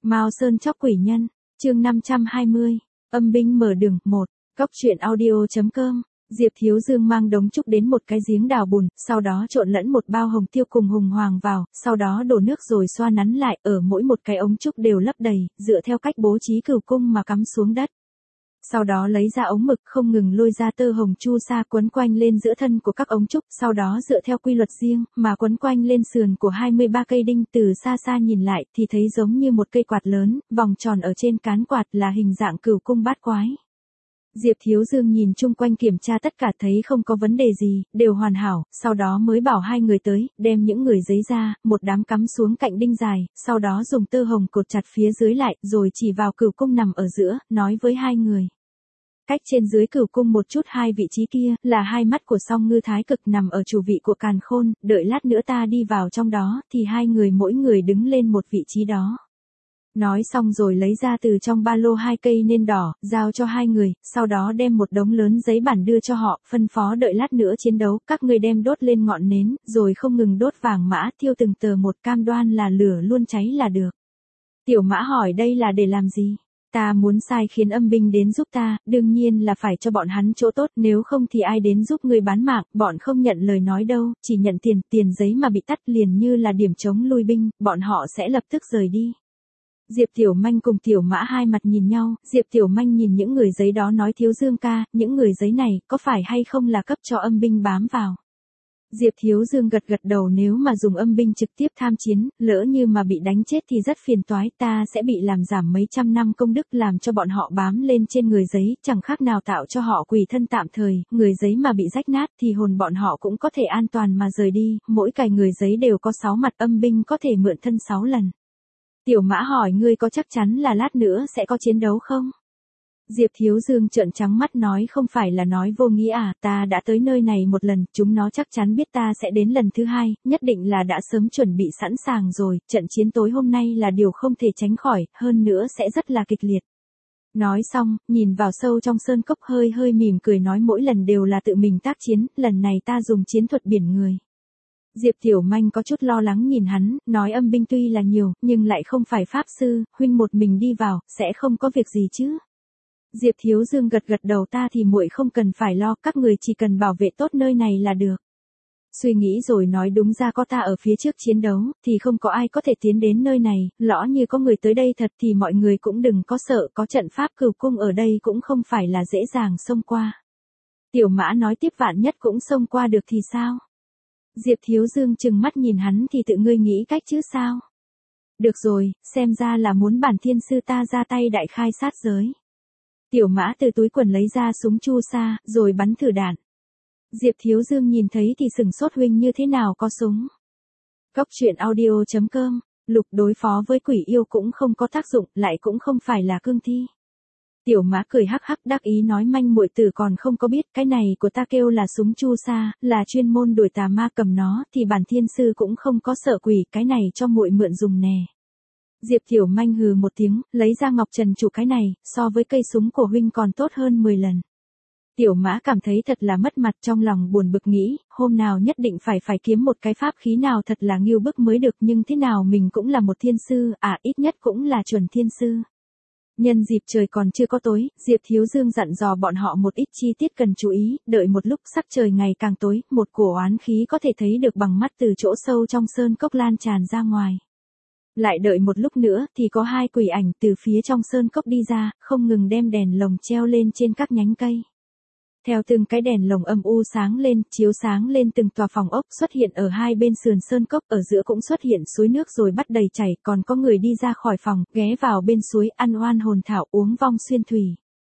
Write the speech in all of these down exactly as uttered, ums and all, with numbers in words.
Mao Sơn chóc quỷ nhân, chương năm trăm hai mươi, âm binh mở đường, một, Cóc truyện audio chấm com. Diệp Thiếu Dương mang đống trúc đến một cái giếng đào bùn, sau đó trộn lẫn một bao hồng tiêu cùng hùng hoàng vào, sau đó đổ nước rồi xoa nắn lại, ở mỗi một cái ống trúc đều lấp đầy, dựa theo cách bố trí cửu cung mà cắm xuống đất. Sau đó lấy ra ống mực không ngừng lôi ra tơ hồng chu sa quấn quanh lên giữa thân của các ống trúc, sau đó dựa theo quy luật riêng mà quấn quanh lên sườn của hai mươi ba cây đinh, từ xa xa nhìn lại thì thấy giống như một cây quạt lớn, vòng tròn ở trên cán quạt là hình dạng cửu cung bát quái. Diệp Thiếu Dương nhìn chung quanh kiểm tra tất cả thấy không có vấn đề gì, đều hoàn hảo, sau đó mới bảo hai người tới, đem những người giấy ra, một đám cắm xuống cạnh đinh dài, sau đó dùng tơ hồng cột chặt phía dưới lại, rồi chỉ vào cửu cung nằm ở giữa, nói với hai người. Cách trên dưới cửu cung một chút hai vị trí kia, là hai mắt của song ngư thái cực nằm ở chủ vị của càn khôn, đợi lát nữa ta đi vào trong đó, thì hai người mỗi người đứng lên một vị trí đó. Nói xong rồi lấy ra từ trong ba lô hai cây nến đỏ, giao cho hai người, sau đó đem một đống lớn giấy bản đưa cho họ, phân phó đợi lát nữa chiến đấu, các ngươi đem đốt lên ngọn nến, rồi không ngừng đốt vàng mã, thiêu từng tờ một, cam đoan là lửa luôn cháy là được. Tiểu Mã hỏi đây là để làm gì? Ta muốn sai khiến âm binh đến giúp ta, đương nhiên là phải cho bọn hắn chỗ tốt, nếu không thì ai đến giúp người bán mạng, bọn không nhận lời nói đâu, chỉ nhận tiền, tiền giấy mà bị tắt liền như là điểm chống lui binh, bọn họ sẽ lập tức rời đi. Diệp Tiểu Manh cùng Tiểu Mã hai mặt nhìn nhau, Diệp Tiểu Manh nhìn những người giấy đó nói Thiếu Dương ca, những người giấy này, có phải hay không là cấp cho âm binh bám vào. Diệp Thiếu Dương gật gật đầu, nếu mà dùng âm binh trực tiếp tham chiến, lỡ như mà bị đánh chết thì rất phiền toái, ta sẽ bị làm giảm mấy trăm năm công đức, làm cho bọn họ bám lên trên người giấy, chẳng khác nào tạo cho họ quỷ thân tạm thời, người giấy mà bị rách nát thì hồn bọn họ cũng có thể an toàn mà rời đi, mỗi cái người giấy đều có sáu mặt, âm binh có thể mượn thân sáu lần. Tiểu Mã hỏi ngươi có chắc chắn là lát nữa sẽ có chiến đấu không? Diệp Thiếu Dương trợn trắng mắt nói không phải là nói vô nghĩa à, ta đã tới nơi này một lần, chúng nó chắc chắn biết ta sẽ đến lần thứ hai, nhất định là đã sớm chuẩn bị sẵn sàng rồi, trận chiến tối hôm nay là điều không thể tránh khỏi, hơn nữa sẽ rất là kịch liệt. Nói xong, nhìn vào sâu trong sơn cốc hơi hơi mỉm cười nói mỗi lần đều là tự mình tác chiến, lần này ta dùng chiến thuật biển người. Diệp Tiểu Manh có chút lo lắng nhìn hắn, nói âm binh tuy là nhiều, nhưng lại không phải pháp sư, huynh một mình đi vào, sẽ không có việc gì chứ. Diệp Thiếu Dương gật gật đầu, ta thì muội không cần phải lo, các người chỉ cần bảo vệ tốt nơi này là được. Suy nghĩ rồi nói đúng ra có ta ở phía trước chiến đấu, thì không có ai có thể tiến đến nơi này, lõ như có người tới đây thật thì mọi người cũng đừng có sợ, có trận pháp cửu cung ở đây cũng không phải là dễ dàng xông qua. Tiểu Mã nói tiếp vạn nhất cũng xông qua được thì sao? Diệp Thiếu Dương trừng mắt nhìn hắn thì tự ngươi nghĩ cách chứ sao? Được rồi, xem ra là muốn bản thiên sư ta ra tay đại khai sát giới. Tiểu Mã từ túi quần lấy ra súng chu sa, rồi bắn thử đạn. Diệp Thiếu Dương nhìn thấy thì sừng sốt, huynh như thế nào có súng? Cóc truyện audio chấm com, lục đối phó với quỷ yêu cũng không có tác dụng, lại cũng không phải là cương thi. Tiểu Mã cười hắc hắc đắc ý nói manh muội tử còn không có biết, cái này của ta kêu là súng chu sa, là chuyên môn đuổi tà ma, cầm nó thì bản thiên sư cũng không có sợ quỷ, cái này cho muội mượn dùng nè. Diệp Tiểu Manh hừ một tiếng, lấy ra ngọc trần trụ, cái này, so với cây súng của huynh còn tốt hơn mười lần. Tiểu Mã cảm thấy thật là mất mặt, trong lòng buồn bực nghĩ, hôm nào nhất định phải phải kiếm một cái pháp khí nào thật là nghiêu bức mới được, nhưng thế nào mình cũng là một thiên sư, à ít nhất cũng là chuẩn thiên sư. Nhân dịp trời còn chưa có tối, Diệp Thiếu Dương dặn dò bọn họ một ít chi tiết cần chú ý, đợi một lúc sắc trời ngày càng tối, một cổ oán khí có thể thấy được bằng mắt từ chỗ sâu trong sơn cốc lan tràn ra ngoài. Lại đợi một lúc nữa thì có hai quỷ ảnh từ phía trong sơn cốc đi ra, không ngừng đem đèn lồng treo lên trên các nhánh cây. Theo từng cái đèn lồng âm u sáng lên, chiếu sáng lên từng tòa phòng ốc, xuất hiện ở hai bên sườn sơn cốc, ở giữa cũng xuất hiện suối nước rồi bắt đầy chảy, còn có người đi ra khỏi phòng, ghé vào bên suối, ăn oan hồn thảo, uống vong xuyên thủy.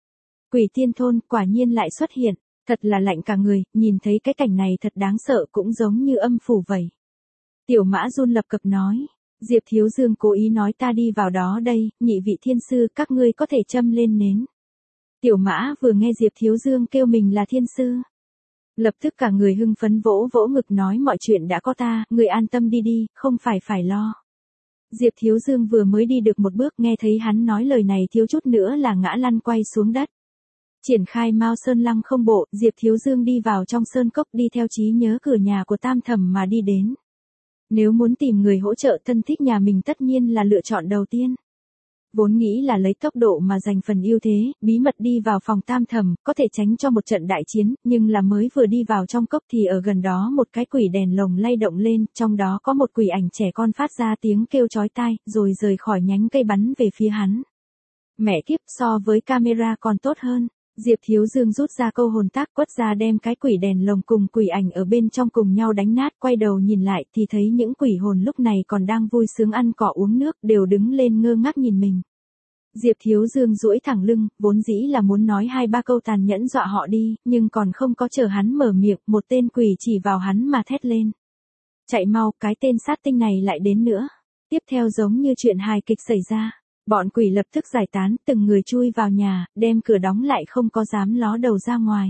Quỷ tiên thôn, quả nhiên lại xuất hiện, thật là lạnh cả người, nhìn thấy cái cảnh này thật đáng sợ, cũng giống như âm phủ vậy. Tiểu Mã run lập cập nói. Diệp Thiếu Dương cố ý nói ta đi vào đó đây, nhị vị thiên sư, các ngươi có thể châm lên nến. Tiểu Mã vừa nghe Diệp Thiếu Dương kêu mình là thiên sư, lập tức cả người hưng phấn vỗ vỗ ngực nói mọi chuyện đã có ta, người an tâm đi đi, không phải phải lo. Diệp Thiếu Dương vừa mới đi được một bước, nghe thấy hắn nói lời này thiếu chút nữa là ngã lăn quay xuống đất. Triển khai Mao Sơn Lăng không bộ, Diệp Thiếu Dương đi vào trong sơn cốc, đi theo trí nhớ cửa nhà của Tam Thẩm mà đi đến. Nếu muốn tìm người hỗ trợ thân thích nhà mình tất nhiên là lựa chọn đầu tiên. Vốn nghĩ là lấy tốc độ mà giành phần ưu thế, bí mật đi vào phòng Tam Thẩm, có thể tránh cho một trận đại chiến, nhưng là mới vừa đi vào trong cốc thì ở gần đó một cái quỷ đèn lồng lay động lên, trong đó có một quỷ ảnh trẻ con phát ra tiếng kêu chói tai, rồi rời khỏi nhánh cây bắn về phía hắn. Mẹ kiếp, so với camera còn tốt hơn. Diệp Thiếu Dương rút ra câu hồn tác quất ra đem cái quỷ đèn lồng cùng quỷ ảnh ở bên trong cùng nhau đánh nát, quay đầu nhìn lại thì thấy những quỷ hồn lúc này còn đang vui sướng ăn cỏ uống nước, đều đứng lên ngơ ngác nhìn mình. Diệp Thiếu Dương duỗi thẳng lưng, vốn dĩ là muốn nói hai ba câu tàn nhẫn dọa họ đi, nhưng còn không có chờ hắn mở miệng, một tên quỷ chỉ vào hắn mà thét lên. Chạy mau, cái tên sát tinh này lại đến nữa. Tiếp theo giống như chuyện hài kịch xảy ra. Bọn quỷ lập tức giải tán, từng người chui vào nhà, đem cửa đóng lại không có dám ló đầu ra ngoài.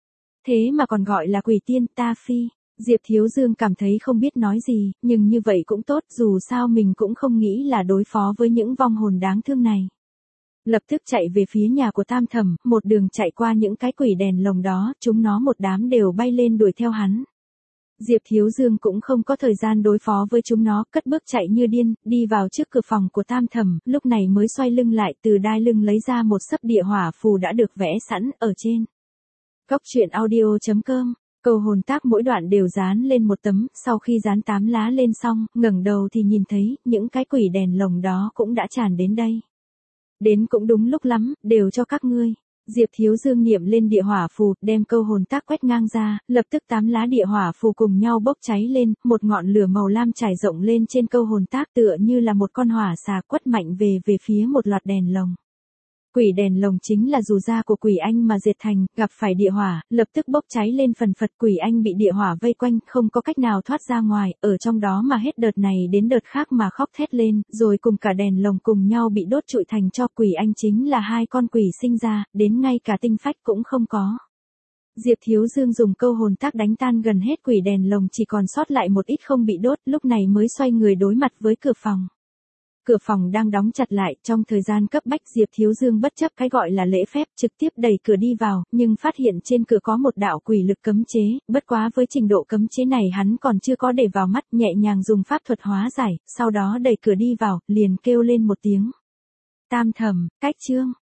Thế mà còn gọi là quỷ tiên ta phi. Diệp Thiếu Dương cảm thấy không biết nói gì, nhưng như vậy cũng tốt, dù sao mình cũng không nghĩ là đối phó với những vong hồn đáng thương này. Lập tức chạy về phía nhà của Tam Thẩm, một đường chạy qua những cái quỷ đèn lồng đó, chúng nó một đám đều bay lên đuổi theo hắn. Diệp Thiếu Dương cũng không có thời gian đối phó với chúng nó, cất bước chạy như điên, đi vào trước cửa phòng của Tam Thẩm, lúc này mới xoay lưng lại, từ đai lưng lấy ra một sấp địa hỏa phù đã được vẽ sẵn ở trên. Cốc truyện audio chấm com, câu hồn tác mỗi đoạn đều dán lên một tấm, sau khi dán tám lá lên xong, ngẩng đầu thì nhìn thấy, những cái quỷ đèn lồng đó cũng đã tràn đến đây. Đến cũng đúng lúc lắm, đều cho các ngươi. Diệp Thiếu Dương niệm lên địa hỏa phù, đem câu hồn tác quét ngang ra, lập tức tám lá địa hỏa phù cùng nhau bốc cháy lên, một ngọn lửa màu lam trải rộng lên trên câu hồn tác tựa như là một con hỏa xà quất mạnh về về phía một loạt đèn lồng. Quỷ đèn lồng chính là dù da của quỷ anh mà diệt thành, gặp phải địa hỏa, lập tức bốc cháy lên phần phật, quỷ anh bị địa hỏa vây quanh, không có cách nào thoát ra ngoài, ở trong đó mà hết đợt này đến đợt khác mà khóc thét lên, rồi cùng cả đèn lồng cùng nhau bị đốt trụi thành tro. Quỷ anh chính là hai con quỷ sinh ra, đến ngay cả tinh phách cũng không có. Diệp Thiếu Dương dùng câu hồn tác đánh tan gần hết quỷ đèn lồng, chỉ còn sót lại một ít không bị đốt, lúc này mới xoay người đối mặt với cửa phòng. Cửa phòng đang đóng chặt lại, trong thời gian cấp bách Diệp Thiếu Dương bất chấp cái gọi là lễ phép, trực tiếp đẩy cửa đi vào, nhưng phát hiện trên cửa có một đạo quỷ lực cấm chế, bất quá với trình độ cấm chế này hắn còn chưa có để vào mắt, nhẹ nhàng dùng pháp thuật hóa giải, sau đó đẩy cửa đi vào, liền kêu lên một tiếng. Tam Thẩm, cách chương.